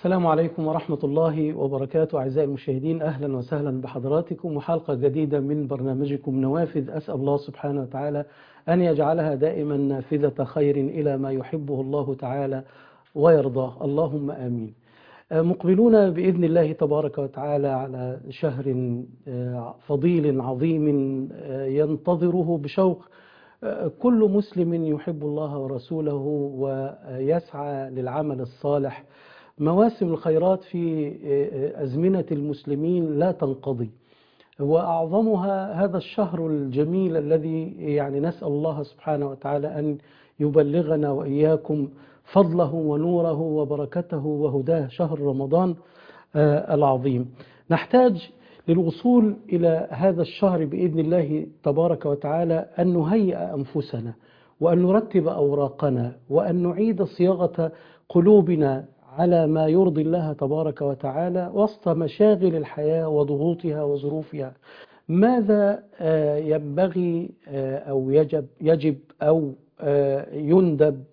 السلام عليكم ورحمة الله وبركاته. أعزائي المشاهدين، أهلا وسهلا بحضراتكم وحلقة جديدة من برنامجكم نوافذ. أسأل الله سبحانه وتعالى أن يجعلها دائما نافذة خير إلى ما يحبه الله تعالى ويرضاه، اللهم آمين. مقبلون بإذن الله تبارك وتعالى على شهر فضيل عظيم ينتظره بشوق كل مسلم يحب الله ورسوله ويسعى للعمل الصالح. مواسم الخيرات في أزمنة المسلمين لا تنقضي، وأعظمها هذا الشهر الجميل الذي نسأل الله سبحانه وتعالى أن يبلغنا وإياكم فضله ونوره وبركته وهداه، شهر رمضان العظيم. نحتاج للوصول إلى هذا الشهر بإذن الله تبارك وتعالى أن نهيئ أنفسنا وأن نرتب أوراقنا وأن نعيد صياغة قلوبنا على ما يرضي الله تبارك وتعالى وسط مشاغل الحياة وضغوطها وظروفها. ماذا ينبغي أو يجب أو يندب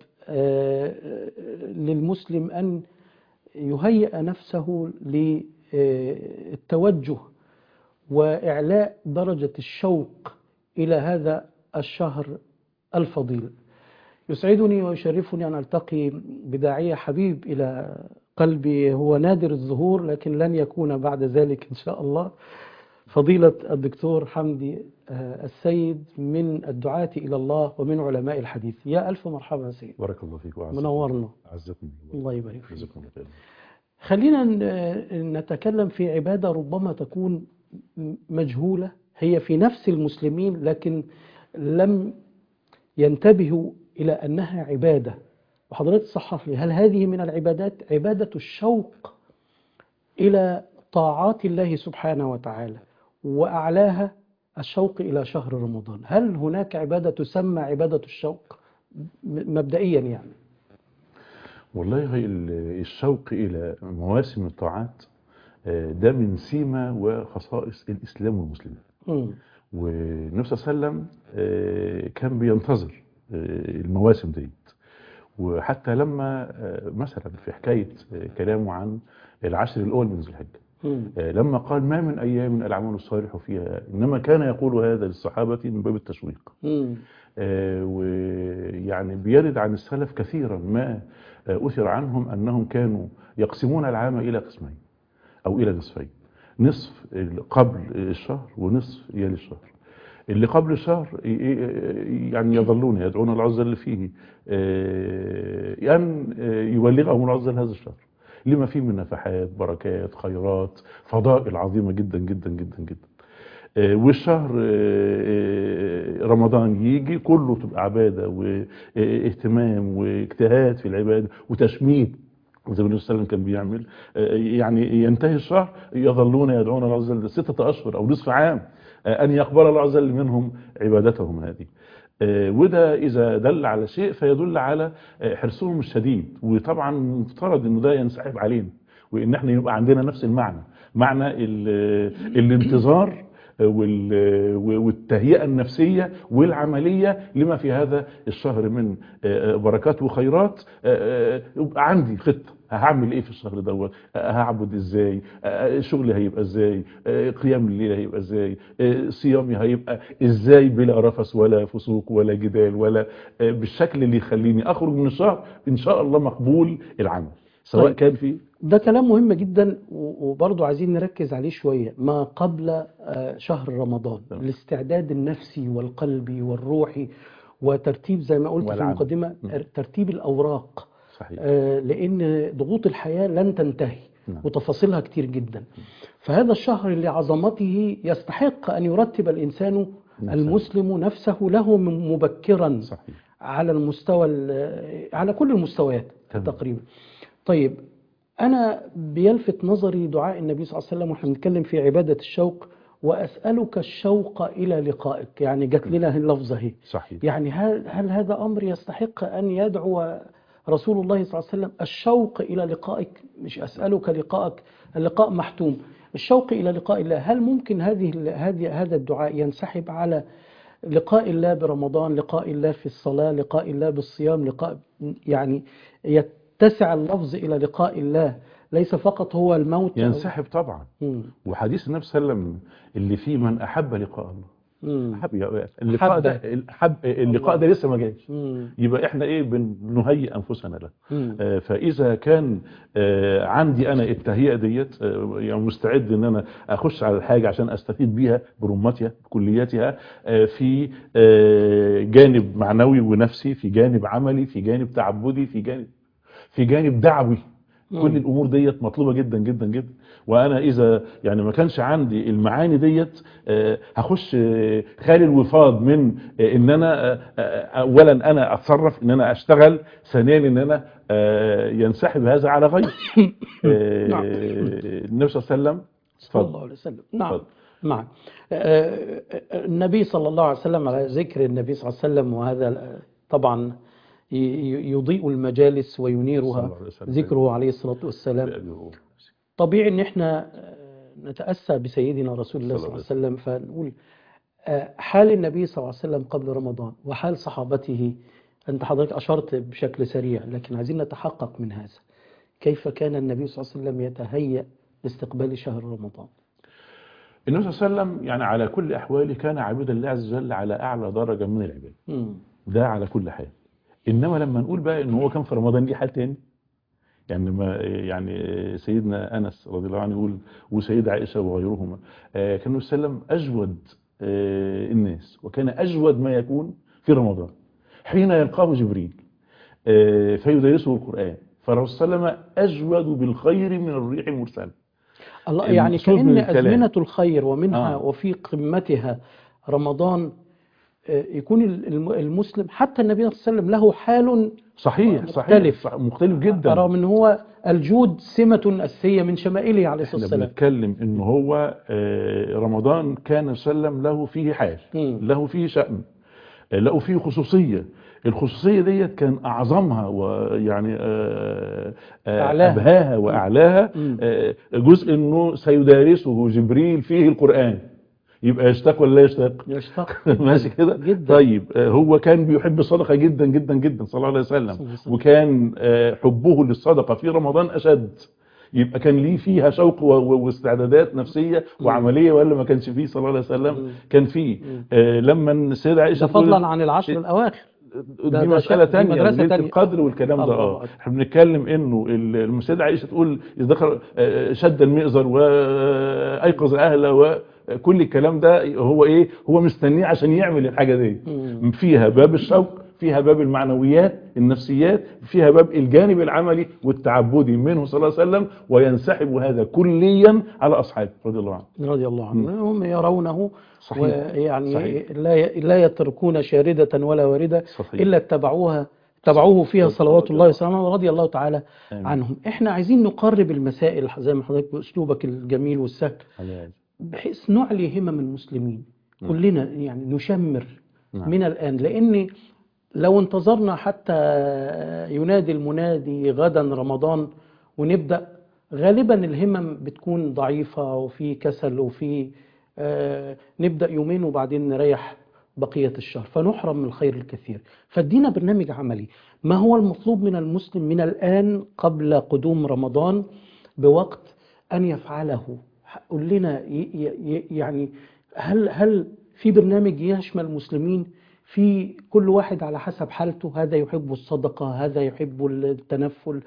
للمسلم أن يهيئ نفسه للتوجه وإعلاء درجة الشوق إلى هذا الشهر الفضيل؟ يسعدني ويشرفني أن ألتقي بداعية حبيب إلى قلبي، هو نادر الظهور لكن لن يكون بعد ذلك إن شاء الله، فضيلة الدكتور حمدي السيد، من الدعاة إلى الله ومن علماء الحديث. يا ألف مرحبا يا سيد. بارك الله فيك منورنا. عزكم الله يبارك فيك. خلينا نتكلم في عبادة ربما تكون مجهولة، هي في نفس المسلمين لكن لم ينتبهوا إلى أنها عبادة، وحضرتك صحح لي، هل هذه من العبادات عبادة الشوق إلى طاعات الله سبحانه وتعالى، وأعلاها الشوق إلى شهر رمضان؟ هل هناك عبادة تسمى عبادة الشوق مبدئيا والله الشوق إلى مواسم الطاعات ده من سيمة وخصائص الإسلام والمسلمين. والنبي صلى الله عليه وسلم كان بينتظر المواسم ديت، وحتى لما مثلا في حكاية كلامه عن العشر الأول من ذي الحجة، لما قال ما من أيام الأعمال الصالح فيها، إنما كان يقول هذا للصحابة من باب التشويق. ويعني بيرد عن السلف كثيرا ما أثر عنهم أنهم كانوا يقسمون العام إلى قسمين أو إلى نصفين، نصف قبل الشهر ونصف يلي الشهر. اللي قبل الشهر يعني يظلون يدعون الله عز وجل فيه أن يبلغهم الله عز وجل هذا الشهر لما فيه من نفحات، بركات، خيرات، فضائل عظيمة جدا جدا جدا جدا. والشهر رمضان يجي كله تبقى عبادة واهتمام واجتهاد في العبادة وتشميت زي ما النبي صلى الله عليه وسلم كان بيعمل. يعني ينتهي الشهر يظلون يدعون الله عز وجل 6 أشهر أو نصف عام أن يقبل الله عز وجل منهم عبادتهم هذه. وده إذا دل على شيء فيدل على حرصهم الشديد، وطبعا مفترض إنه ده ينسحب علينا وإن احنا يبقى عندنا نفس معنى الانتظار والتهيئة النفسية والعملية لما في هذا الشهر من بركات وخيرات. يبقى عندي خطة هعمل ايه في الشهر دوت، هعبد ازاي، شغلي هيبقى ازاي، قيام الليل هيبقى ازاي، صيامي هيبقى ازاي بلا رفث ولا فسوق ولا جدال ولا بالشكل اللي يخليني اخرج من الشهر ان شاء الله مقبول العمل سواء طيب. كان فيه. ده كلام مهم جدا، وبرضو عايزين نركز عليه شوية. ما قبل شهر رمضان، الاستعداد النفسي والقلبي والروحي وترتيب زي ما قلت في المقدمة، ترتيب الأوراق. صحيح. لأن ضغوط الحياة لن تنتهي وتفاصيلها كتير جدا. فهذا الشهر لعظمته يستحق أن يرتب الإنسان المسلم نفسه له مبكرا. صحيح. على المستوى، على كل المستويات تقريبا. طيب، أنا بيلفت نظري دعاء النبي صلى الله عليه وسلم وإحنا بنتكلم في عبادة الشوق: وأسألك الشوق إلى لقائك. يعني جات لنا اللفظة هي. صحيح. يعني هل هذا أمر يستحق أن يدعو رسول الله صلى الله عليه وسلم الشوق إلى لقائك؟ مش أسألك لقائك، اللقاء محتوم، الشوق إلى لقاء الله. هل ممكن هذا الدعاء ينسحب على لقاء الله برمضان، لقاء الله في الصلاة، لقاء الله بالصيام، لقاء يعني يتسع اللفظ إلى لقاء الله ليس فقط هو الموت ينسحب طبعا. وحديث النبي صلى الله عليه وسلم اللي فيه من احب لقاء الله، اللقاء ده اللقاء ده لسه ما جاش، يبقى احنا ايه بنهيئ انفسنا له. فاذا كان عندي انا التهيئه ديت، يعني مستعد ان انا اخش على الحاجه عشان استفيد بيها برمتها بكلياتها، في جانب معنوي ونفسي، في جانب عملي، في جانب تعبدي، في جانب دعوي. كل الامور ديت مطلوبه جدا جدا جدا. وانا اذا يعني ما كانش عندي المعاني ديت، هخش خالي الوفاض من ان انا اولا انا اتصرف، ان انا اشتغل، ثانيا ان انا ينسحب هذا على غير. النبي صلى الله عليه وسلم صلى الله عليه وسلم. نعم. النبي صلى الله عليه وسلم، على ذكر النبي صلى الله عليه وسلم، وهذا طبعا يضيء المجالس وينيرها ذكره عليه الصلاة والسلام. طبيعي ان احنا نتأسى بسيدنا رسول الله صلى الله عليه وسلم، فنقول حال النبي صلى الله عليه وسلم قبل رمضان وحال صحابته. انت حضرتك اشرت بشكل سريع، لكن عايزين نتحقق من هذا. كيف كان النبي صلى الله عليه وسلم يتهيأ لاستقبال شهر رمضان؟ النبي صلى الله عليه وسلم يعني على كل احواله كان عابدا لله عز وجل على اعلى درجة من العبادة. ده على كل حال. انما لما نقول بقى ان هو كان في رمضان دي حال تاني، يعني ما يعني سيدنا انس رضي الله عنه يقول، وسيدة عائشه وغيرهما، كان النبي صلى الله عليه وسلم اجود الناس، وكان اجود ما يكون في رمضان حين يلقاه جبريل فيدرسه القران، فالرسول صلى الله عليه وسلم اجود بالخير من الريح المرسله. الله، يعني كأن ازمنه الخير ومنها وفي قمتها رمضان، يكون المسلم حتى النبي صلى الله عليه وسلم له حال صحيح مختلف جدا، رغم ان هو الجود سمة أساسية من شمائله عليه الصلاة والسلام. بنتكلم ان هو رمضان كان صلى الله عليه وسلم له فيه حال، له فيه شأن، له فيه خصوصية. الخصوصية ديت كان أعظمها ويعني أبهاها وأعلاها جزء انه سيدارسه جبريل فيه القرآن. يبقى يشتاق ولا لا يشتاق؟ يشتاق ماشي كده جدا. طيب هو كان بيحب الصدقه جدا جدا جدا صلى الله عليه وسلم، وكان حبه للصدقه في رمضان اشد. يبقى كان ليه فيها شوق واستعدادات نفسيه وعمليه، ولا ما كانش فيه صلى الله عليه وسلم؟ كان فيه. لما السيده عائشه فضلا عن العشر الاواخر، دي مسألة تانية، ليلة القدر والكلام ده. احنا بنتكلم انه السيدة عائشة تقول اذا دخل شد المئزر وايقظ اهله، وكل الكلام ده هو ايه؟ هو مستنيه عشان يعمل الحاجة دي. فيها باب الشوق، فيها باب المعنويات النفسيات، فيها باب الجانب العملي والتعبدي منه صلى الله عليه وسلم، وينسحب هذا كليا على اصحابه رضي الله عنهم. هم يرونه صحيح. ويعني صحيح. لا يتركون شاردة ولا واردة صحيح. إلا اتبعوه فيها صلوات الله وسلامه ورضي الله تعالى عنهم. احنا عايزين نقرب المسائل زي ما حضرتك بأسلوبك الجميل والسهل، بحيث نعلي همم المسلمين كلنا، يعني نشمر من الآن. لأن لو انتظرنا حتى ينادي المنادي غدا رمضان ونبدأ، غالبا الهمم بتكون ضعيفة وفي كسل وفي نبدأ يومين وبعدين نريح بقية الشهر، فنحرم من الخير الكثير. فادينا برنامج عملي، ما هو المطلوب من المسلم من الآن قبل قدوم رمضان بوقت أن يفعله؟ قل لنا يعني هل في برنامج يشمل المسلمين، في كل واحد على حسب حالته؟ هذا يحب الصدقة، هذا يحب التنفل،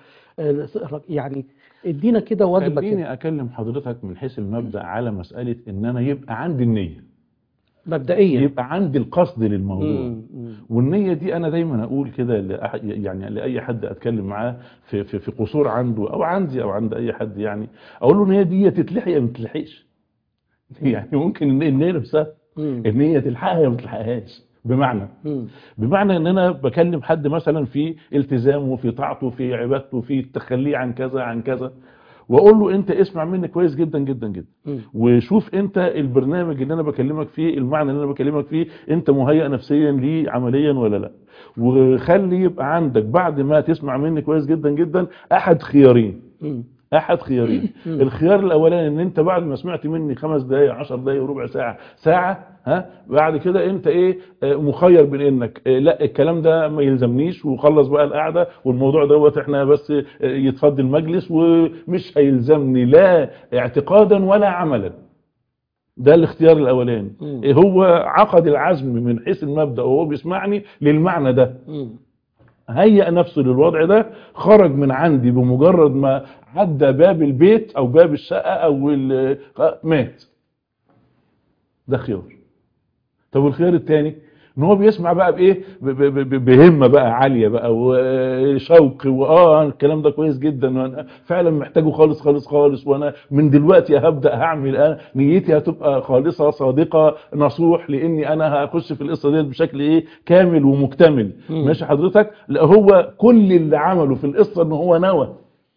يعني ادينا كده وجبة. خليني اكلم حضرتك من حيث المبدأ على مسألة ان انا يبقى عندي النية مبدئيا، يبقى عندي القصد للموضوع. والنية دي انا دايما اقول كده يعني لاي حد اتكلم معاه في قصور عنده او عندي او عند اي حد، يعني اقول له النية دي تتلحق يا ما تتلحقش. يعني ممكن النية نفسها النية تلحقها يا ما تلحقهاش. بمعنى ان انا بكلم حد مثلا في التزامه، في طاعته، في عبادته، في تخليه عن كذا عن كذا، واقول له انت اسمع مني كويس جدا جدا جدا، وشوف انت البرنامج اللي انا بكلمك فيه، المعنى اللي انا بكلمك فيه، انت مهيئ نفسيا ليه عمليا ولا لا. وخلي يبقى عندك بعد ما تسمع مني كويس جدا جدا احد خيارين. احد خيارين. الخيار الاولاني ان انت بعد ما سمعت مني 5 دقائق 10 دقائق ربع ساعه ساعه، بعد كده انت ايه مخير بين انك لا الكلام ده ما يلزمنيش وخلص بقى القعده والموضوع دوت احنا بس يتفضل المجلس ومش هيلزمني لا اعتقادا ولا عملا. ده الاختيار الاولاني. هو عقد العزم من حيث المبدأ وهو بيسمعني للمعنى ده، هيأ نفسه للوضع ده، خرج من عندي بمجرد ما عدى باب البيت او باب الشقة او مات. ده خيار. طب والخيار الثاني ان هو بيسمع بقى بايه، بهمه بقى عاليه بقى وشوق الكلام ده كويس جدا وانا فعلا محتاجه خالص خالص خالص، وانا من دلوقتي هبدا هعمل نيتي هتبقى خالصه صادقه نصوح لاني انا هخش في القصه ديت بشكل ايه كامل ومكتمل. ماشي حضرتك؟ لا هو كل اللي عمله في القصه ان هو نوى،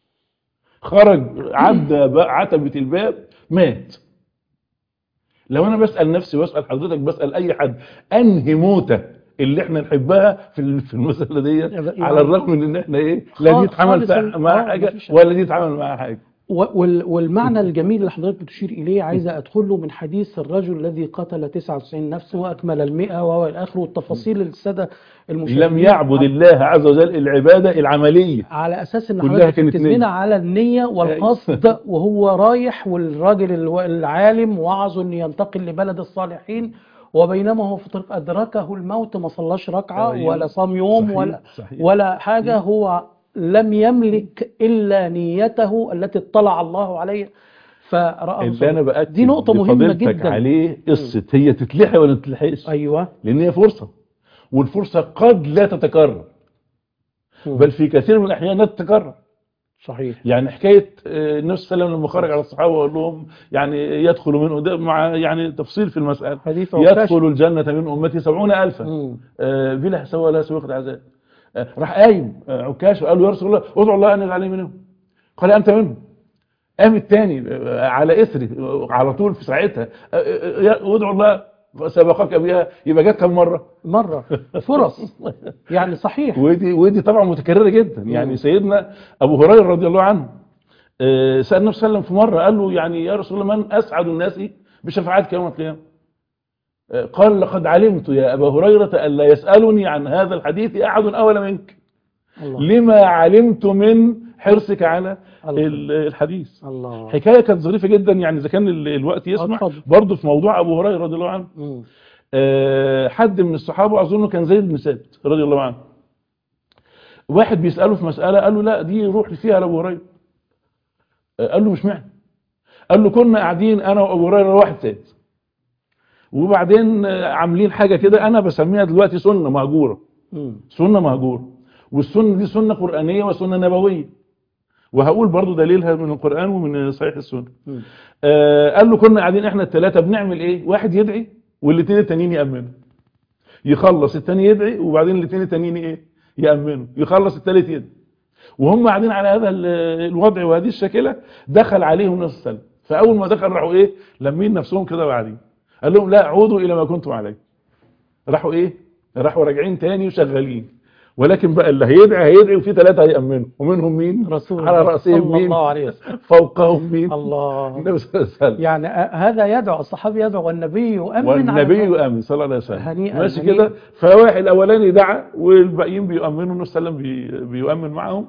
خرج عدى عتبه الباب مات. لو انا بسأل نفسي واسأل حضرتك بسأل اي حد انهي موتة اللي احنا نحبها في المسألة دي، على الرغم من ان احنا ايه لا دي اتعمل معاها حاجة ولا دي اتعمل معاها حاجة. والمعنى الجميل اللي حضرتك بتشير اليه عايز ادخله من حديث الرجل الذي قتل 99 نفس واكمل 100 وهو الاخر، والتفاصيل الساده المشاهدين لم يعبد الله عز وجل العبادة العملية، على اساس ان حضرتك بتكلمنا على النية والقصد وهو رايح، والراجل العالم وعظه ان ينتقل لبلد الصالحين، وبينما هو في طريق ادركه الموت ما صلاش ركعة ولا صام يوم ولا حاجة، هو لم يملك الا نيته التي اطلع الله عليها فرأى. اللي انا بأكد دي نقطة مهمة جدا عليه قصة هي تتلحق ولا تتلحقش. ايوه، لان هي فرصة، والفرصة قد لا تتكرر، بل في كثير من الاحيان لا تتكرر. صحيح. يعني حكايه النبي صلى الله عليه وسلم لما خرج على الصحابه وقال لهم يعني يدخل منه ده مع يعني تفصيل في المساله، يدخل الجنه من امتي 70,000 بلا حساب ولا سابقه عذاب. راح قايم عكاش وقال له يا رسول الله ادعو الله ان يجعلني منهم، قال انت منهم. قام الثاني على اثري على طول في ساعتها ادعو الله سبقك بها، يبقى جت كم مره فرص يعني صحيح. ودي طبعا متكرره جدا. يعني سيدنا ابو هريره رضي الله عنه سال النبي صلى الله عليه وسلم في مره قال له يعني يا رسول الله من اسعد الناس بشفاعتك يوم القيامه؟ قال لقد علمت يا ابا هريره الا يسالني عن هذا الحديث احد اول منك لما علمت من حرصك على الحديث. الله. حكايه كانت ظريفه جدا، يعني اذا كان الوقت يسمح برضه في موضوع ابو هريره رضي الله عنه. حد من الصحابه اظنه كان زيد بن ثابت رضي الله عنه، واحد بيساله في مساله قال له لا دي روح فيها لابو هريره. قال له مش معنى، قال له كنا قاعدين انا وابو هريره واحد ثابت، وبعدين عاملين حاجه كده انا بسميها دلوقتي سنه مهجوره. سنه مهجوره، والسنه دي سنه قرانيه وسنه نبويه، وهقول برضو دليلها من القرآن ومن صحيح السنة. قال له كنا قاعدين احنا الثلاثة بنعمل ايه؟ واحد يدعي والاثنين التانيين يأمنوا، يخلص الثاني يدعي وبعدين الاثنين التانيين ايه؟ يأمنوا، يخلص الثالث يدعي، وهم قاعدين على هذا الوضع وهذه الشكلة. دخل عليهم النبي صلى الله عليه وسلم، فاول ما دخل راحوا ايه؟ لمين نفسهم كده وقاعدين، قال لهم لا عودوا الى ما كنتم عليه. راحوا ايه؟ راحوا راجعين تاني وشغالين، ولكن بقى اللي هيدعي وفي 3 هيأمنوا، ومنهم مين؟ رسول على رأسهم مين؟ الله عليه وسلم. فوقهم مين؟ الله. النبي صلى الله عليه وسلم. يعني هذا يدعو، الصحابي يدعو والنبي يؤمن، والنبي يؤمن صلى الله عليه وسلم. هنيئا ماشي كده. فواحد الاولاني دعا والباقيين بيؤمنوا، النبي صلى الله عليه وسلم بيؤمن معهم.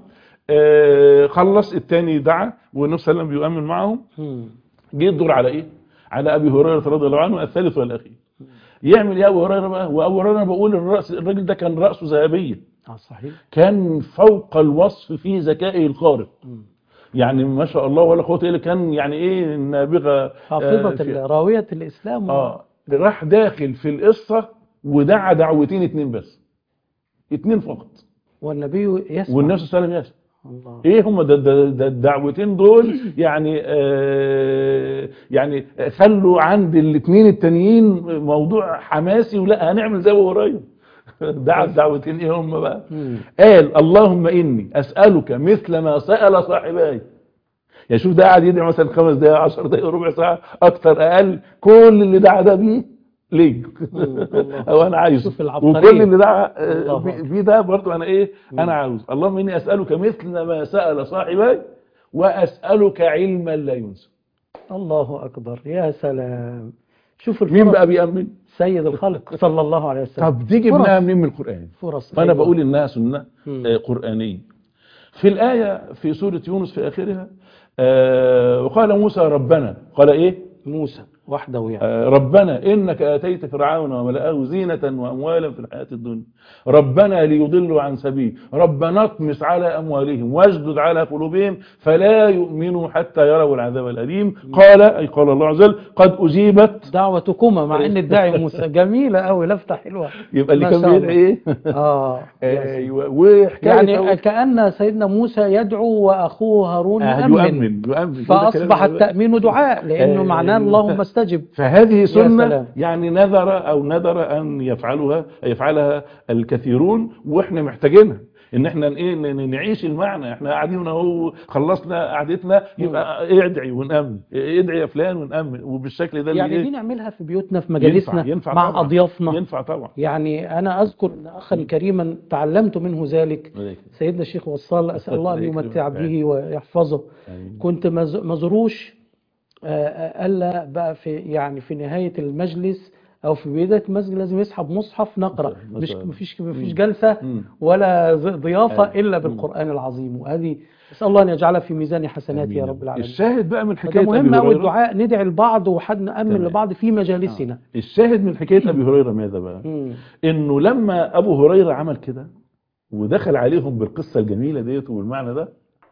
خلص الثاني دعا والنبي صلى الله عليه وسلم بيؤمن معهم. جه الدور على ايه؟ على ابي هريره رضي الله عنه الثالث والاخير. يعمل ايه ابو هريره بقى؟ وابو هريره بقول الراجل ده كان راسه ذهبيه. صحيح. كان فوق الوصف في ذكائه الخارق. يعني ما شاء الله ولا قوه الا كان يعني ايه نابغه حافظه راويه الاسلام. راح داخل في القصه ودعا دعوتين 2 بس، 2 فقط، والنبي يسمع والنبي صلى الله عليه وسلم الله. ايه هم ده الدعوتين دول؟ يعني يعني خلوا عند الاثنين التانيين موضوع حماسي، ولا هنعمل زي ابو هريره. دعا الدعوتين ايه هم بقى؟ قال اللهم اني اسالك مثل ما سال صاحباي. يعني شوف ده قاعد يدعي مثلا 5 دقائق 10 دقائق ربع ساعه اكتر اقل، كل اللي دعا ده بيه ليه؟ او انا عايزه، وكل اللي دعا بيه ده برضه انا ايه؟ انا عاوز. اللهم اني اسالك مثل ما سال صاحباي وأسألك علما لا ينسى. الله أكبر، يا سلام. شوف مين الفرص، بقى بيأمن؟ سيد الخلق صلى الله عليه وسلم. طب دي جبناها منين؟ من القرآن. فرص. فأنا أيوة. بقول إنها سنة قرآنية. في الآية في سورة يونس في آخرها وقال موسى ربنا، قال إيه؟ موسى وحده يعني. ربنا إنك آتيت فرعون وملأه زينة وأموالا في الحياة الدنيا، ربنا ليضلوا عن سبيل، ربنا اطمس على أموالهم واشدد على قلوبهم فلا يؤمنوا حتى يروا العذاب الأليم. قال أي قال الله عز وجل قد أجيبت دعوتكما، مع إن الداعي موسى. جميلة أوي، لفتة حلوة. يبقى اللي كان بيدعي إيه؟ أيوة. وحكاية يعني كأن سيدنا موسى يدعو وأخوه هارون يؤمن. فأصبح التأمين دعاء، لأنه معناه اللهم استجب. فهذه سنة يعني ندر أن يفعلها الكثيرون، وإحنا محتاجينها ان احنا نعيش المعنى. احنا قاعدين اهو خلصنا قعدتنا، يبقى ادعي ونأمن، ادعي يا فلان ونأمن، وبالشكل ده يعني دي نعملها في بيوتنا، في مجالسنا، ينفع مع طبعا. أضيافنا. ينفع طبعا. يعني أنا أذكر أن أخا كريما تعلمت منه ذلك، سيدنا الشيخ وصال، أسأل الله أن يمتع به ويحفظه. كنت مزروش ألا بقى في نهاية المجلس أو في بداية المسجد لازم يسحب مصحف نقرأ، مفيش جلسة ولا ضيافة إلا بالقرآن العظيم. وهذه أسأل الله أن يجعلها في ميزان حسناتي يا رب العالمين. الشاهد بقى من حكاية مهم أوي الدعاء، ندعي لبعض وحد نأمن لبعض في مجالسنا. الشاهد من حكاية أبي هريرة ماذا بقى؟ إنه لما أبو هريرة عمل كده ودخل عليهم بالقصة الجميلة ديت والمعنى ده،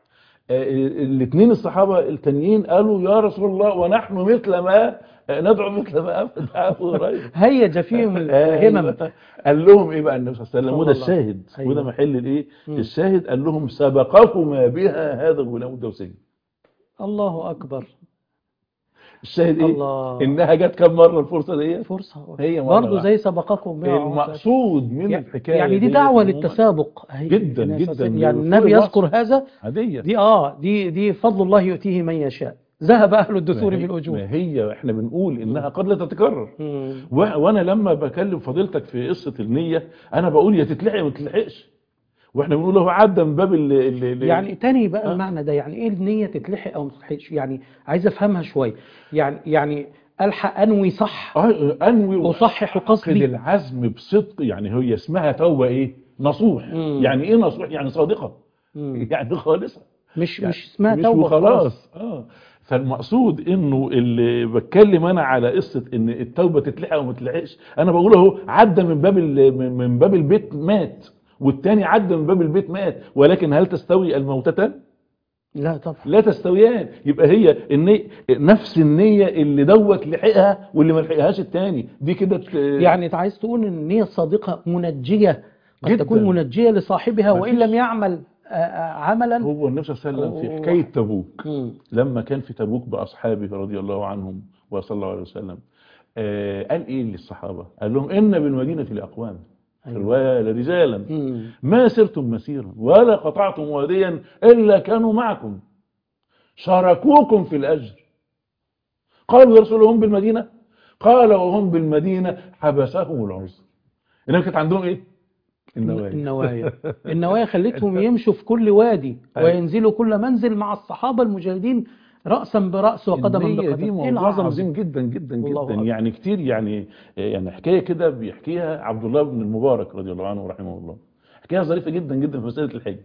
الاثنين الصحابة التانيين قالوا يا رسول الله ونحن مثل ما ندعو مثل ما أبدا أبو هريرة. هيج فيهم الهمم. قال لهم إيه بقى النبي صلى الله عليه وسلم؟ وده الشاهد. أيوة. وده محل الإيه؟ الشاهد. قال لهم سبقكما بها هذا الغلام الدوسي. الله أكبر. الشاهد إيه؟ الله. إنها جت كم مرة الفرصة دي؟ فرصة هي برضه زي سبقكم بها. المقصود من الحكاية يعني دي دعوة للتسابق جدا جدا. يعني النبي يذكر هذا عادية. دي فضل الله يؤتيه من يشاء. ذهب أهل الدثور بالأجور. ما هي احنا بنقول إنها قد لا تتكرر. وأنا لما بكلم فضيلتك في قصة النية أنا بقول يا تتلحق ما تتلحقش، واحنا بنقول هو عدى من باب يعني تاني بقى المعنى ده، يعني ايه النية تتلحق او ما تتلحقش؟ يعني عايز افهمها شوية. يعني الحق انوي صح، انوي وصحح قصدي، العزم بصدق. يعني هي اسمها توبة ايه؟ نصوح. يعني ايه نصوح؟ يعني صادقة، يعني خالصة، مش يعني اسمها توبة خلاص. فالمقصود انه اللي بتكلم انا على قصة ان التوبة تتلحق او ما تتلحقش، انا بقول اهو عدى من باب البيت مات، والتاني عدى من باب البيت مات، ولكن هل تستوي الموتتان؟ لا طبعا، لا تستويان. يبقى هي نفس النية اللي دوت لحقها واللي ما لحقهاش التاني دي كده. يعني انت عايز تقول ان النية الصادقة منجية، قد جداً. تكون منجية لصاحبها وإن لم يعمل عملا. هو النبي صلى الله عليه وسلم في حكاية تبوك لما كان في تبوك بأصحابه رضي الله عنهم وصلى الله عليه وسلم، قال ايه للصحابة؟ قال لهم ان بالمدينة لأقوام، رواية لرجالا ما سرتم مسيرا ولا قطعتم واديا إلا كانوا معكم شاركوكم في الأجر. قالوا يا رسول الله هم بالمدينة؟ قال وهم بالمدينة حبسهم العذر. إنما كانت عندهم إيه؟ النوايا خلتهم يمشوا في كل وادي وينزلوا كل منزل مع الصحابة المجاهدين رأسا برأس وقدما بقدم. دي موضوع عظيم جدا جدا جدا. يعني كتير يعني حكاية كده بيحكيها عبد الله بن المبارك رضي الله عنه ورحمه الله، حكاية ظريفة جدا جدا في مسألة الحج.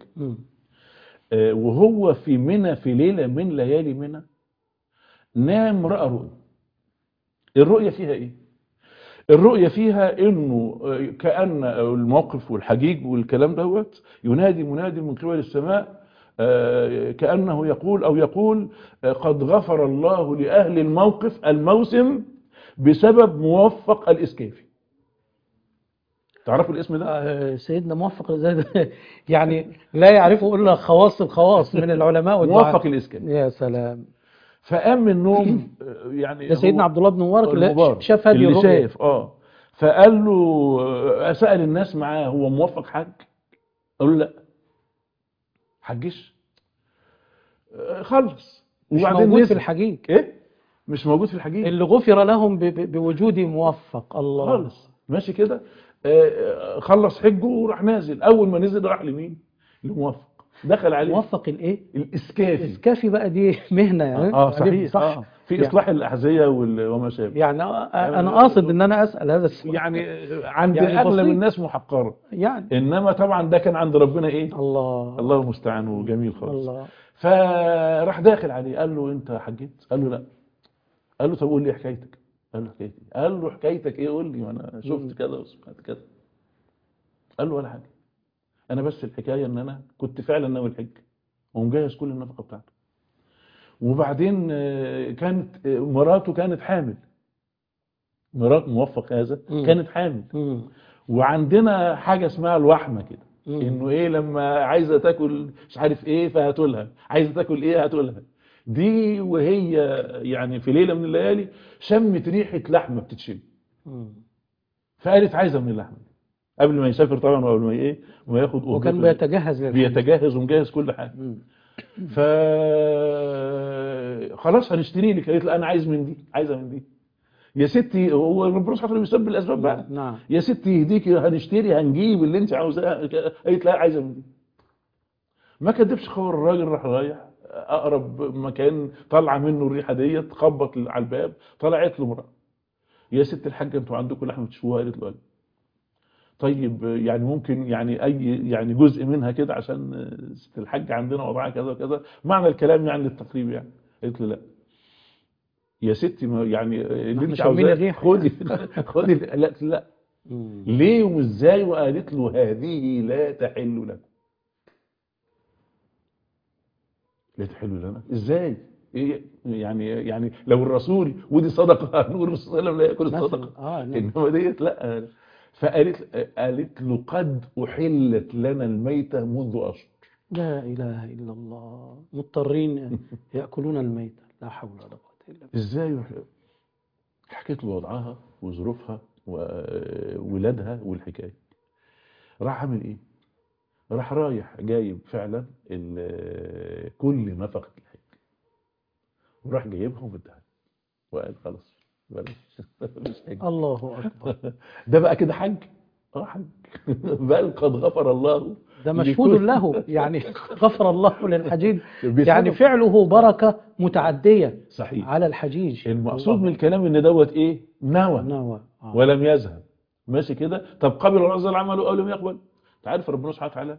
وهو في منى في ليلة من ليالي منى نام رأى رؤيا. الرؤيا فيها ايه؟ الرؤيا فيها انه كأن الموقف والحجيج والكلام دوت ينادي منادي من قبل السماء كأنه يقول قد غفر الله لأهل الموسم بسبب موفق الإسكافي. تعرفوا الاسم ده؟ سيدنا موفق يعني لا يعرفه إلا خواص من العلماء والدعاء. موفق الإسكافي. يا سلام. فقام من النوم يعني ده سيدنا عبد الله بن مبارك شاف هذه الرؤيا، اللي شاف فقال له سأل الناس معاه هو موفق حج؟ قالوا لا حجش خلص. مش موجود في الحجيج. ايه مش موجود في الحجيج اللي غفر لهم بوجود موفق. الله خالص ماشي كده. خلص حجه وراح نازل. اول ما نزل راح لمين؟ لموفق. دخل عليه موفق الايه؟ الاسكافي. الاسكافي بقى دي مهنه يعني. صحيح. صح. في يعني اصلاح الاحذيه وما شابه. يعني انا قاصد ان انا اسال هذا السؤال. يعني عند يعني اغلب بسيط. الناس محقره، يعني انما طبعا ده كان عند ربنا ايه؟ الله الله المستعان، وجميل خالص. الله. فراح داخل عليه قال له انت حجيت؟ قال له لا. قال له طب قول لي حكايتك. قال له حكايتي. قال له حكايتك ايه؟ قول لي، ما انا شفت كذا وسمعت كذا. قال له ولا حاجه، انا بس الحكايه ان انا كنت فعلا ناوي الحج ومجهز كل النفقه بتاعته، وبعدين كانت مراته كانت حامل، مرات موفق هذا كانت حامل، وعندنا حاجه اسمها الوحمه كده، انه ايه لما عايزه تاكل مش عارف ايه فهاتوا لها، عايزه تاكل ايه هاتوا لها. دي وهي يعني في ليله من الليالي شمت ريحه لحمه بتتشوي، فقالت عايزه من اللحمه دي قبل ما يسافر طبعا، وقبل ما ايه وما ياخد أهدته، وكان بيتجهز للحج، بيتجهز ومجهز كل حاجه. ف خلاص هنشتري لك. قالت له انا عايز من دي، عايزه من دي. يا ستي، هو ربنا سبحانه وتعالى بيسبب الاسباب بقى. نعم. يا ستي يهديكي، هنشتري هنجيب اللي انت عاوزاه. قالت لا عايزه من دي. ما كدبش خبر، الراجل راح رايح اقرب مكان طالعه منه الريحه ديت، خبط على الباب، طلعت له امراه، يا ست الحاجه انتوا عندكم لحمه تشوها؟ قالت له طيب يعني ممكن يعني اي يعني جزء منها كده عشان ست الحاج عندنا وضعها كذا وكذا، معنى الكلام يعني للتقريب يعني. قالت له لا يا ستي، ما يعني اللي انت عاوزاه خدي خدي. لا ليه وازاي؟ وقالت له هذه لا تحل لكم. لا تحل لنا ازاي؟ ايه يعني لو الرسول ودي صدقه هنقول الرسول صلى الله عليه وسلم لا ياكل الصدقه، انما ديت لا. قالت له قد احلت لنا الميته منذ اشهر. لا اله الا الله، مضطرين ياكلون الميته، لا حول ولا قوه الا بالله. ازاي؟ حكيت له وضعها وظروفها وولادها والحكايه. راح عامل ايه؟ راح رايح جايب فعلا كل نفقه الحج، وراح جايبها ومديها، وقال خلاص بلاش حج. الله اكبر. ده بقى كده حج؟ حج. بل قد غفر الله، ده مشهود له يعني. غفر الله للحجيج، يعني فعله بركه متعديه صحيح على الحجيج. المقصود من الكلام ان دوت ايه؟ نوى ولم يذهب. ماشي كده. طب قبل الله عز وجل عمله او لم يقبل؟ تعرف ربنا سبحانه وتعالى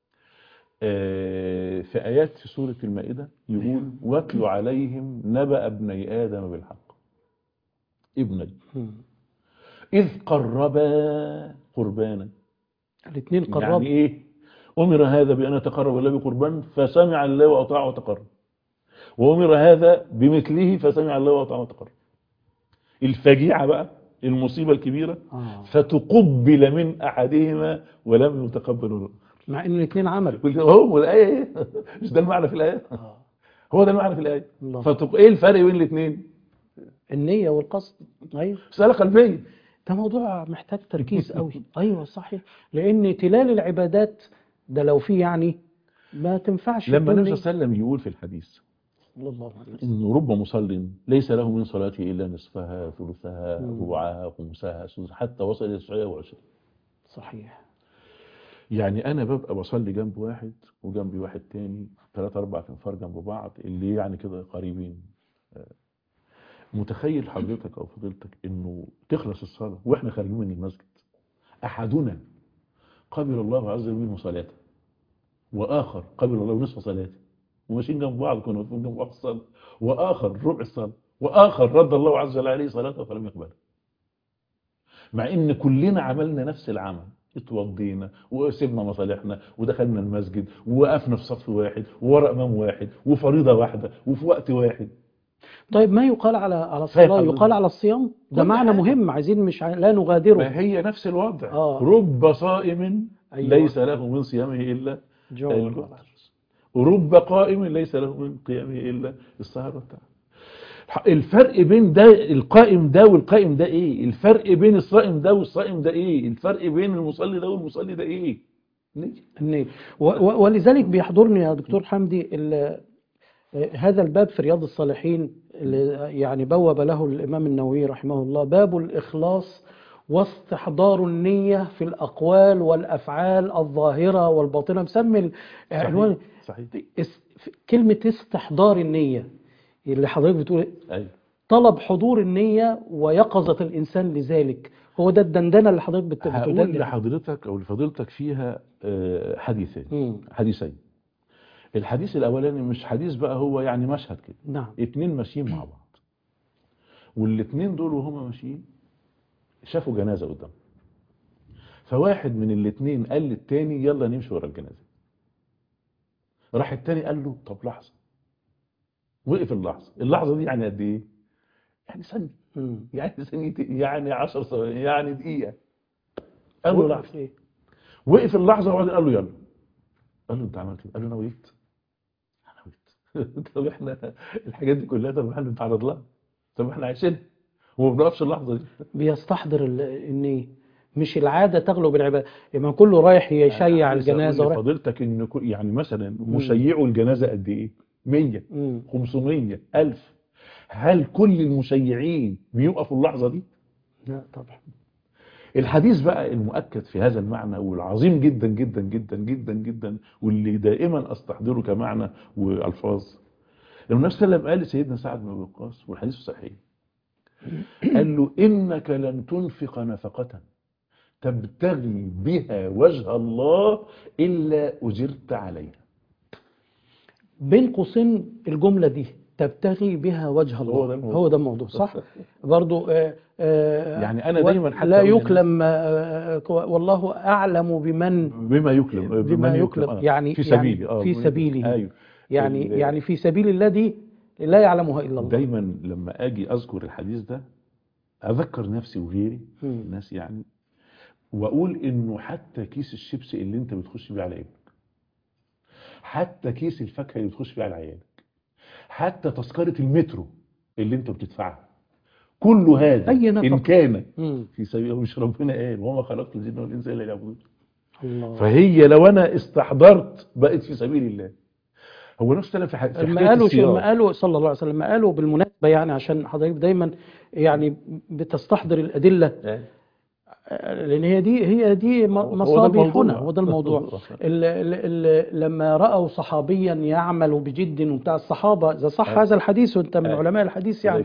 في آيات في سورة المائدة يقول واتل عليهم نبأ ابني آدم بالحق ابني إذ قربا قربانا. الاثنين قربوا. يعني إيه؟ أمر هذا بأن يتقرب الله بقربان فسمع الله وأطاع وتقرب، وأمر هذا بمثله فسمع الله وأطاع وتقرب. الفجيعة بقى، المصيبة الكبيرة، فتقبل من أحدهما ولم يتقبل له، مع ان الاثنين عملوا. هو الآية ايه؟ مش ده المعنى في الآية؟ هو ده المعنى في الآية. ايه الفرق بين الاثنين؟ النية والقصد. ايوه مسألة قلبية. ده موضوع محتاج تركيز قوي. ايوه صحيح، لان تلال العبادات ده لو في يعني ما تنفعش. لما النبي صلى الله عليه وسلم يقول في الحديث الله عليه وسلم إن رب مصل ليس له من صلاته إلا نصفها ثلثها ربعها خمسها حتى وصل إلى 29. صحيح. يعني أنا ببقى بصلي جنب واحد وجنبي واحد تاني 3-4 تنفار جنب بعض، اللي يعني كده قريبين. متخيل حضرتك أو فضيلتك إنه تخلص الصلاة وإحنا خارجين من المسجد، أحدنا قبل الله عز وجل صلاته، وآخر قبل الله نصف صلاته، وماشيين جنب بعض، كنا واقفين جنب بعض الصلاة، وآخر ربع الصلاة، وآخر رد الله عز وجل عليه صلاته فلم يقبلها، مع إن كلنا عملنا نفس العمل، اتوضينا وسيبنا مصالحنا ودخلنا المسجد ووقفنا في صف واحد وورا إمام واحد وفريضة واحدة وفي وقت واحد. طيب ما يقال على الصلاة يقال على الصيام؟ ده معنى مهم، عايزين مش لا نغادره. ما هي نفس الوضع. رب صائم ليس له من صيامه إلا الجوع، ورب قائم ليس له من قيامه إلا السهر والتعب. الفرق بين ده القائم ده والقائم ده ايه؟ الفرق بين الصائم ده والصائم ده ايه؟ الفرق بين المصلي ده والمصلي ده ايه؟ النية. ولذلك بيحضرني يا دكتور حمدي هذا الباب في رياض الصالحين اللي يعني بوب له الإمام النووي رحمه الله، باب الإخلاص واستحضار النية في الأقوال والأفعال الظاهرة والباطنة. مسمي عنوان صحيح. كلمة استحضار النية اللي حضرتك بتقول، أيوة. طلب حضور النية ويقظة الإنسان لذلك، هو ده الدندنة اللي حضرتك هقول بتدندن. لحضرتك أو لفضيلتك فيها حديثين. الحديث الأولاني مش حديث بقى، هو يعني مشهد كده. نعم. 2 ماشيين مع بعض، والاتنين دول وهم ماشيين شافوا جنازة قدام، فواحد من الاتنين قال للتاني يلا نمشي ورا الجنازة. راح التاني قال له طب لحظة. وقف اللحظة دي يعني قد ايه؟ يعني ثانية، يعني ثانيتين، يعني 10 ثواني، يعني دقيقة. قال له لحظة. وقف اللحظة وبعدين قال له يلا. قال له انت عملت ايه؟ قال له انا وقفت. طب احنا الحاجات دي كلها طب احنا بنتعرض لها، طب احنا عايشينها وما بنقفش اللحظة دي. بيستحضر النية، مش العادة تغلب العبادة. لما كله رايح يشيع الجنازة فضيلتك ان يعني مثلا مشيعوا الجنازة قد ايه؟ 100 500 1000. هل كل المشيعين بيوقفوا اللحظة دي؟ لا طبعا. الحديث بقى المؤكد في هذا المعنى والعظيم جدا جدا جدا جدا جدا، واللي دائما استحضره كمعنى والفاظ، لما النبي صلى الله عليه وسلم قال لسيدنا سعد بن وقاص والحديث صحيح، قال له انك لن تنفق نفقة تبتغي بها وجه الله الا اجرت عليها. بين قوسين الجملة دي تبتغي بها وجه الله، هو ده الموضوع صح. برضو يعني انا دايما حتى لا يكلم والله اعلم بما يكلم يعني في سبيله يعني في سبيله. أيوه. يعني في سبيل الله دي لا يعلمها الا الله. دايما لما اجي اذكر الحديث ده اذكر نفسي وغيري الناس يعني، واقول انه حتى كيس الشيبسي اللي انت بتخش بيه على ابنك، حتى كيس الفاكهه اللي بتخش بيه على عيالك، حتى تذكره المترو اللي انت بتدفعها، كل هذا ان كان في سبيل، مش ربنا قال وما خلقت الجن والانس الا ليعبدون؟ فهي لو انا استحضرت بقت في سبيل الله. هو نفس الكلام في حكايه السياق. لما قالوا صلى الله عليه وسلم، ما قالوا بالمناسبه يعني عشان حضرتك دايما يعني بتستحضر الادله، لان هي دي مصابيحنا، وده الموضوع. لما راوا صحابيا يعمل بجد وبتاع الصحابه، اذا صح هذا الحديث وانت من علماء الحديث يعني،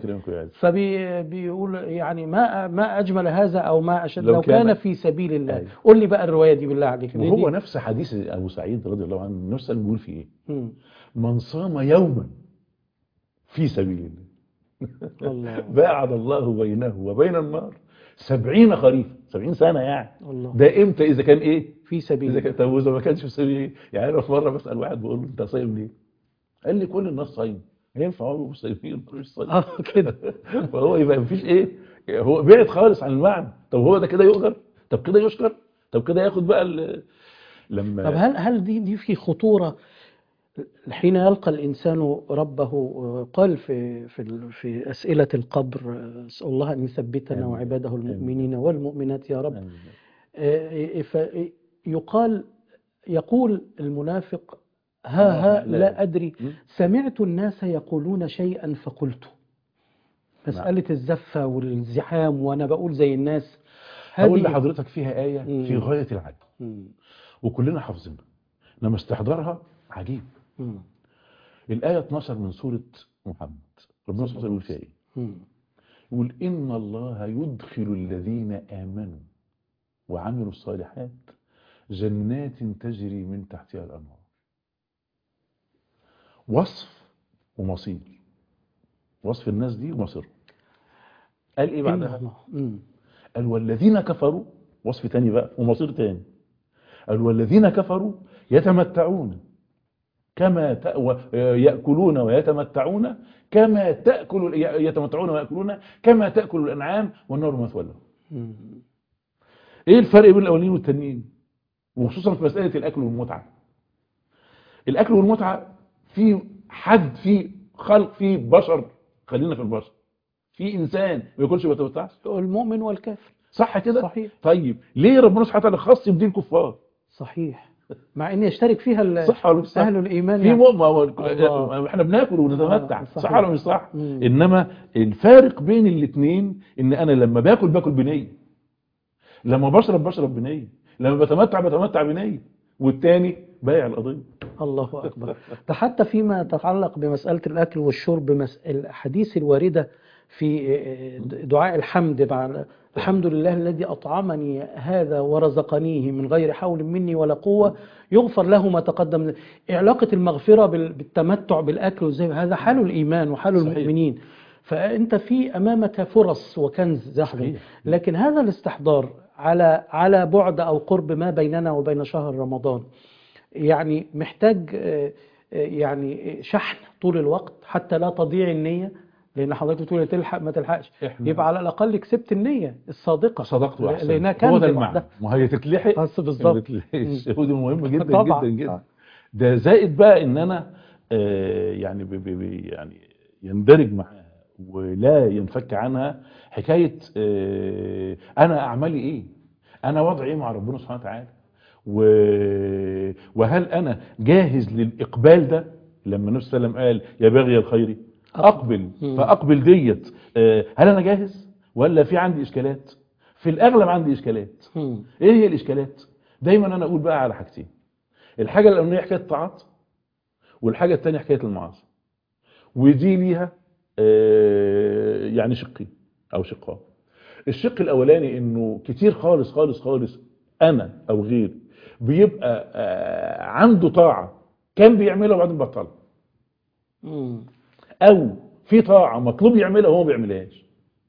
فبيقول يعني ما اجمل هذا او ما اشد لو كان في سبيل الله. قول لي بقى الروايه دي بالله عليك. وهو نفس حديث ابو سعيد رضي الله عنه، نفس اللي بيقول فيه ايه؟ من صام يوما في سبيل الله باعد الله بينه وبين النار 70 خريف، 70 سنة يعني. الله. ده امتى اذا كان ايه؟ في سبيل. اذا كان طب واذا ما كانش في سبيل ايه؟ يعني انا في مره بسال واحد بقول له انت صايم ليه؟ قال لي كل الناس صايم، هينفع اقول له صايمين مش صايم؟ كده. فهو يبقى مفيش ايه؟ هو بعد خالص عن المعنى. طب هو ده كده يؤجر؟ طب كده يشكر؟ طب كده ياخد بقى لما طب هل دي في خطوره حين يلقى الإنسان ربه؟ قال في أسئلة القبر: أسأل الله أن يثبتنا وعباده المؤمنين والمؤمنات يا رب. يقول المنافق: ها لا أدري، سمعت الناس يقولون شيئا فقلت. مسألة الزفة والزحام وأنا بقول زي الناس. هقول لحضرتك فيها آية في غاية العجب وكلنا حافظينها، لما استحضرها عجيب. الآية 12 من سورة محمد، ربنا سبحانه يقول فيها ايه؟ يقول إن الله يدخل الذين آمنوا وعملوا الصالحات جنات تجري من تحتها الأنهار. وصف ومصير، وصف الناس دي ومصيرهم. قال ايه بعدها؟ قال والذين كفروا، وصف تاني بقى ومصير تاني. قال والذين كفروا يتمتعون كما يأكلون ويتمتعون كما تأكل الأنعام والنار مثوى لهم. ايه الفرق بين الأولين والتانيين؟ وخصوصا في مسألة الأكل والمتعة. الأكل والمتعة في حد، في خلق، في بشر، خلينا في البشر، في إنسان ما ياكلش وما يتمتعش، المؤمن والكافر، صح كده؟ صحيح. طيب ليه ربنا سبحانه وتعالى خص بدين الكفار؟ صحيح، مع ان يشترك فيها اهل الايمان في مؤمن. احنا بناكل ونتمتع، صح ولا مش صح؟ انما الفارق بين الاثنين ان انا لما باكل بنيه، لما بشرب بنيه، لما بتمتع بنيه، والتاني بايع القضيه. الله أكبر. ده حتى فيما يتعلق بمسألة الأكل والشرب، الأحاديث الواردة في دعاء الحمد مع الحمد لله الذي أطعمني هذا ورزقنيه من غير حول مني ولا قوة، يغفر له ما تقدم. علاقة المغفرة بالتمتع بالأكل وزي هذا حال الإيمان وحال صحيح. المؤمنين. فأنت في أمامك فرص وكنز زحف، لكن هذا الاستحضار على بعد أو قرب ما بيننا وبين شهر رمضان يعني محتاج يعني شحن طول الوقت حتى لا تضيع النية، لأن حضرتك بتقول تلحق ما تلحقش، يبقى على الأقل كسبت النية الصادقة، صدقت وأحسنت، لأنها هو كنز ده المعنى. لوحدها. ما هي تتلحق بس بالظبط، ما تتلحقش، هو ده مهم جدا طبعا. جدا جدا. ده زائد بقى ان انا يعني يعني يندرج معاها ولا ينفك عنها حكايه انا اعمالي ايه، انا وضعي ايه مع ربنا سبحانه وتعالى، وهل انا جاهز للاقبال ده. لما النبي صلى الله عليه وسلم قال يا باغي الخير اقبل، فاقبل ديت هل انا جاهز ولا في عندي اشكالات؟ في الاغلب عندي اشكالات. ايه هي الاشكالات؟ دايما انا اقول بقى على حاجتين. الحاجه الاولانيه حكايه الطاعات، والحاجه الثانيه حكايه المعاصي، ودي ليها يعني شقين او شقان. الشق الاولاني انه كتير خالص خالص خالص انا او غيري بيبقى عنده طاعه كان بيعملها وبعدين بطلها، او في طاعه مطلوب يعملها وهو ما بيعملهاش.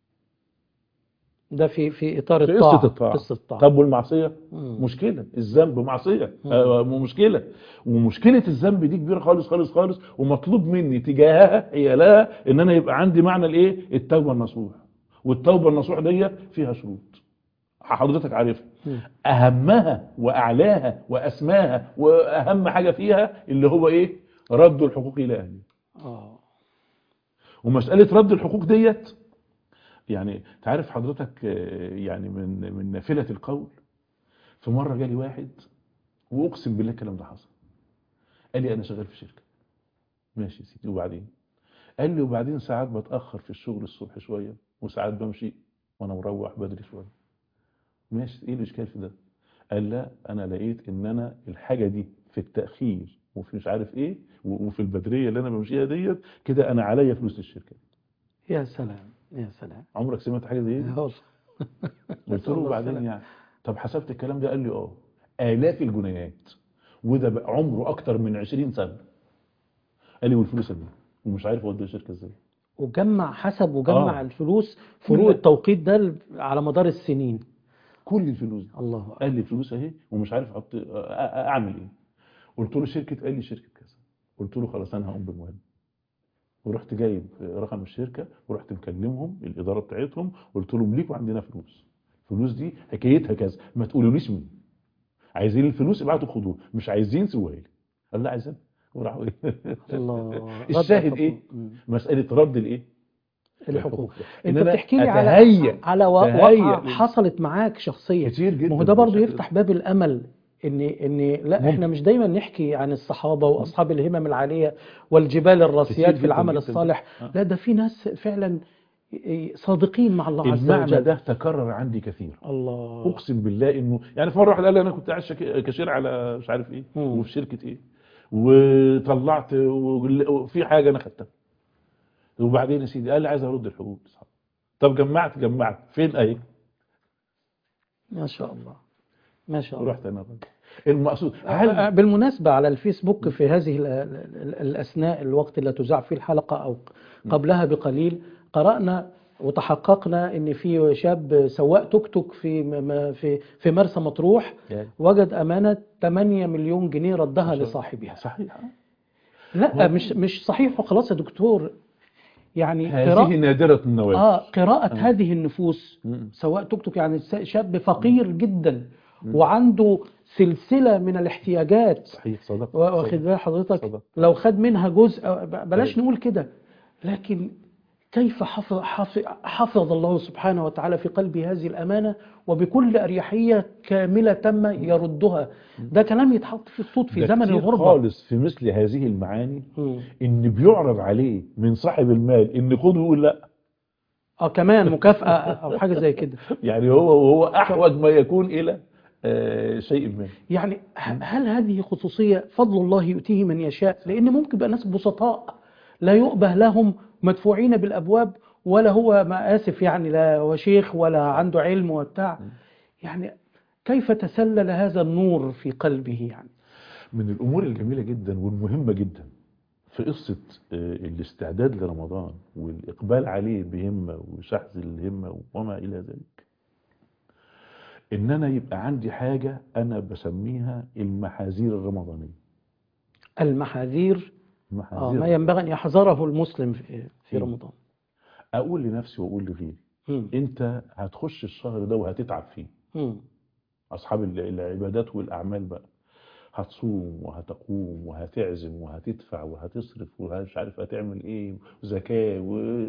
ده في اطار في الطاعه. قصه الطاعه. طب والمعصيه مشكله، الذنب معصيه مشكله، ومشكله الذنب دي كبيره خالص خالص خالص، ومطلوب مني تجاهها هي لها ان انا يبقى عندي معنى الايه، التوبه النصوح. والتوبه النصوح دي فيها شروط حضرتك عارفها، اهمها واعلاها واسماها واهم حاجه فيها اللي هو ايه، رد الحقوق الى اهلها. ومساله رد الحقوق ديت يعني تعرف حضرتك يعني من نافله القول. في مره جالي واحد واقسم بالله الكلام ده حصل، قال لي انا شغال في شركه. ماشي يا سيدي، وبعدين؟ قال لي وبعدين ساعات بتاخر في الشغل الصبح شويه، وساعات بمشي وانا مروح بدري شويه. ماشي، ايه الاشكال في ده؟ قال لا انا لقيت ان انا الحاجه دي في التاخير وفي مش عارف ايه وفي البدريه اللي انا بمشيها ديت كده انا عليا فلوس الشركه دي. يا سلام يا سلام، عمرك سمعت حاجه زي دي؟ قلت له وبعدين يعني طب حسبت الكلام ده؟ قال لي آلاف الجنيهات، وده بقى عمره اكتر من 20 سنه. قال لي والفلوس دي ومش عارف اودي الشركه ازاي. وجمع حسب وجمع الفلوس فروق التوقيت ده على مدار السنين، كل الفلوس دي. الله أكبر. قال لي الفلوس اهي ومش عارف احط اعمل ايه. قلت له شركه؟ قال لي شركه كذا. قلت له خلاص انا هقوم بالمهم. ورحت جايب رقم الشركه ورحت مكلمهم الاداره بتاعتهم، قلت لهم ليكوا عندنا فلوس، الفلوس دي حكايتها كذا، ما تقولوليش مين. عايزين الفلوس ابعتوا خدوها، مش عايزين سيبوها لي. قال لا عايزين. وراحوا الله. الشاهد ايه؟ مساله رد الايه؟ الحقوق. انت بتحكي لي على واقعه حصلت معاك شخصيا كتير جدا. ما هو ده برضه يفتح باب الامل ان لا احنا مش دايما نحكي عن الصحابه واصحاب الهمم العاليه والجبال الراسيات في العمل الصالح. لا ده في ناس فعلا صادقين مع الله عز وجل. المعنى ده تكرر عندي كثير. الله. اقسم بالله انه يعني في مره واحد قال لي انا كنت قاعد كاشير على مش عارف ايه وفي شركه ايه، وطلعت وفي حاجه انا خدتها، وبعدين يا سيدي قال لي عايز ارد الحقوق. طب جمعت فين اهي؟ ما شاء الله ما شاء الله. رحت انا المقصود. بالمناسبة على الفيسبوك في هذه الأثناء الوقت اللي تذاع فيه الحلقة أو قبلها بقليل قرأنا وتحققنا ان في شاب سواق توك توك في مرسى مطروح وجد امانه 8 مليون جنيه ردها لصاحبها. صحيح. لا مش صحيح وخلاص يا دكتور، يعني هذه نادره النوادر. قراءه هذه النفوس. سواق توك توك يعني شاب فقير جدا وعنده سلسله من الاحتياجات. صحيح. صدق. واخد بال حضرتك؟ لو خد منها جزء بلاش نقول كده، لكن كيف حفظ الله سبحانه وتعالى في قلبي هذه الأمانة وبكل أريحية كاملة تم يردها. ده كلام يتحط في الصوت في زمن الغربة خالص. في مثل هذه المعاني إن بيعرض عليه من صاحب المال إن خده يقول لا، كمان مكافأة أو حاجة زي كده. يعني هو أحوج ما يكون إلى شيء ما. يعني هل هذه خصوصية فضل الله يؤتيه من يشاء؟ لأن ممكن يبقى ناس بسطاء لا يؤبه لهم، مدفوعين بالأبواب، ولا هو ما آسف يعني لا هو شيخ ولا عنده علم وبتاع. يعني كيف تسلل هذا النور في قلبه؟ يعني من الأمور الجميلة جدا والمهمة جدا في قصة الاستعداد لرمضان والإقبال عليه بهمة وشحذ الهمة وما إلى ذلك، إن أنا يبقى عندي حاجة أنا بسميها المحاذير الرمضانية. المحاذير ما ينبغي أن يحذره المسلم في رمضان. أقول لنفسي وأقول لغيري أنت هتخش الشهر ده وهتتعب فيه. أصحاب العبادات والأعمال بقى هتصوم وهتقوم وهتعزم وهتدفع وهتصرف ومش عارف هتعمل ايه وزكاة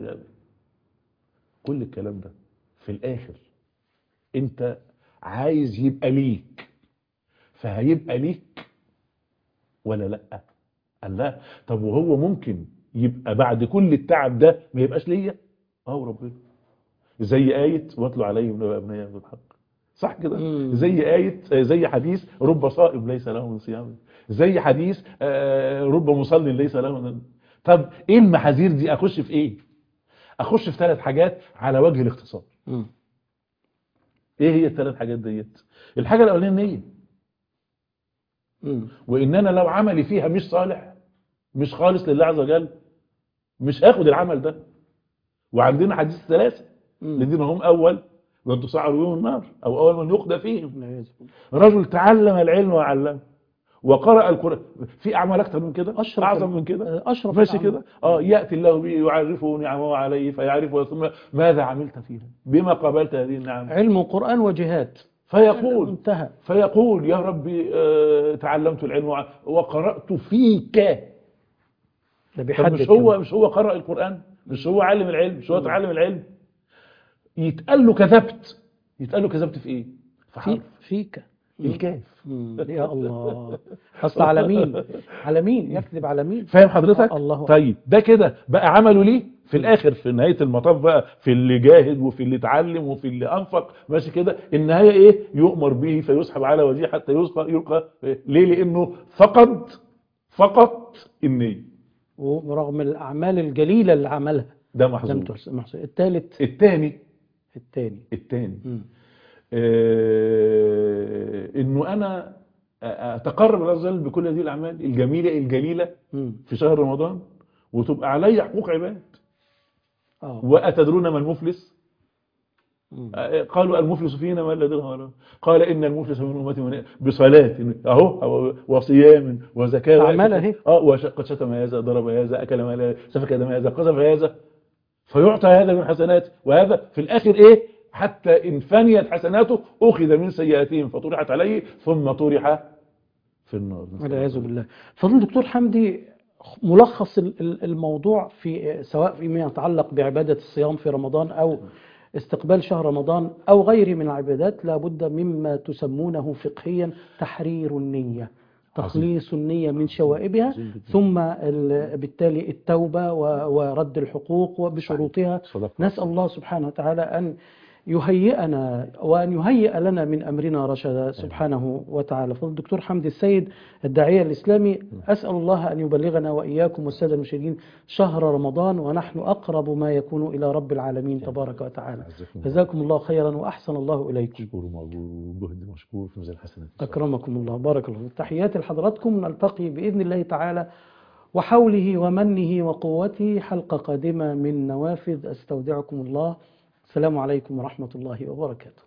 كل الكلام ده. في الاخر انت عايز يبقى ليك، فهيبقى ليك ولا لا؟ قال لا. طب وهو ممكن يبقى بعد كل التعب ده ما يبقاش ليا؟ ربنا زي آية واتلو عليهم نبأ ابني بالحق، صح كده؟ زي آية زي حديث رب صائم ليس له من صيام، زي حديث رب مصلي ليس له من. طب ايه المحاذير دي؟ اخش في ايه؟ اخش في 3 حاجات على وجه الاختصار. ايه هي ال3 حاجات ديت؟ الحاجة الاولانية النية، وان انا لو عملي فيها مش صالح مش خالص لله عز وجل مش هاخد العمل ده. وعندنا حديث 3 الذين هم اول من تصعر بهم النار او اول من يقضى فيهم رجل تعلم العلم وعلمه وقرأ القرآن. في اعمال اكتر من كده؟ اعظم من كده؟ اشرف ماشي كده. ياتي الله به يعرفه نعمه عليه فيعرفه ثم ماذا عملت فيها؟ بما قابلت هذه النعم؟ علم وقرآن وجهاد. فيقول يا ربي تعلمت العلم وقرأت فيك. مش هو قرأ القرآن؟ مش هو علم العلم؟ مش هو تعلم العلم؟ يتقال له كذبت. يتقال له كذبت في ايه؟ فيك الكاف. يا الله. اصل على مين يكذب؟ على مين؟ فاهم حضرتك؟ الله. طيب ده كده بقى عمله ليه في الاخر في نهايه المطاف بقى؟ في اللي جاهد وفي اللي اتعلم وفي اللي انفق، ماشي كده. النهايه ايه؟ يؤمر به فيسحب على وجهه حتى يلقى. ليه؟ لانه فقط النيه، ورغم الاعمال الجليله اللي عملها ده محظوظ. الثالث الثاني انه انا اتقرب الى الله عز وجل بكل هذه الاعمال الجميله في شهر رمضان وتبقى علي حقوق عباد. واتدرون ما المفلس؟ قالوا المفلس فينا من لا درهم له. قال ان المفلس من امتي بصلاه وصيام وزكاه اعمال وقد شتم هذا ضرب هذا اكل مال سفك دم هذا قذف هذا فيعطى هذا من حسنات وهذا في الاخر ايه؟ حتى ان فنيت حسناته اخذ من سيئاتهم فطرحت عليه ثم طرح في النار. والعياذ بالله. فضل دكتور حمدي، ملخص الموضوع في سواء فيما يتعلق بعبادة الصيام في رمضان أو استقبال شهر رمضان أو غيره من العبادات، لابد مما تسمونه فقهيا تحرير النية، تخليص النية من شوائبها، ثم بالتالي التوبة ورد الحقوق وبشروطها. نسأل الله سبحانه وتعالى أن يهيئنا وأن يهيئ لنا من أمرنا رشدا سبحانه وتعالى. فضل الدكتور حمدي السيد الداعية الإسلامي، أسأل الله أن يبلغنا وإياكم والسادة المشاهدين شهر رمضان ونحن أقرب ما يكون إلى رب العالمين تبارك وتعالى. جزاكم الله خيرا وأحسن الله إليكم. مشكور وجهد مشكور في ميزان الحسنات. أكرمكم الله. بارك الله. تحياتي لحضراتكم. نلتقي بإذن الله تعالى وحوله ومنه وقوته حلقة قادمة من نوافذ. أستودعكم الله. السلام عليكم ورحمة الله وبركاته.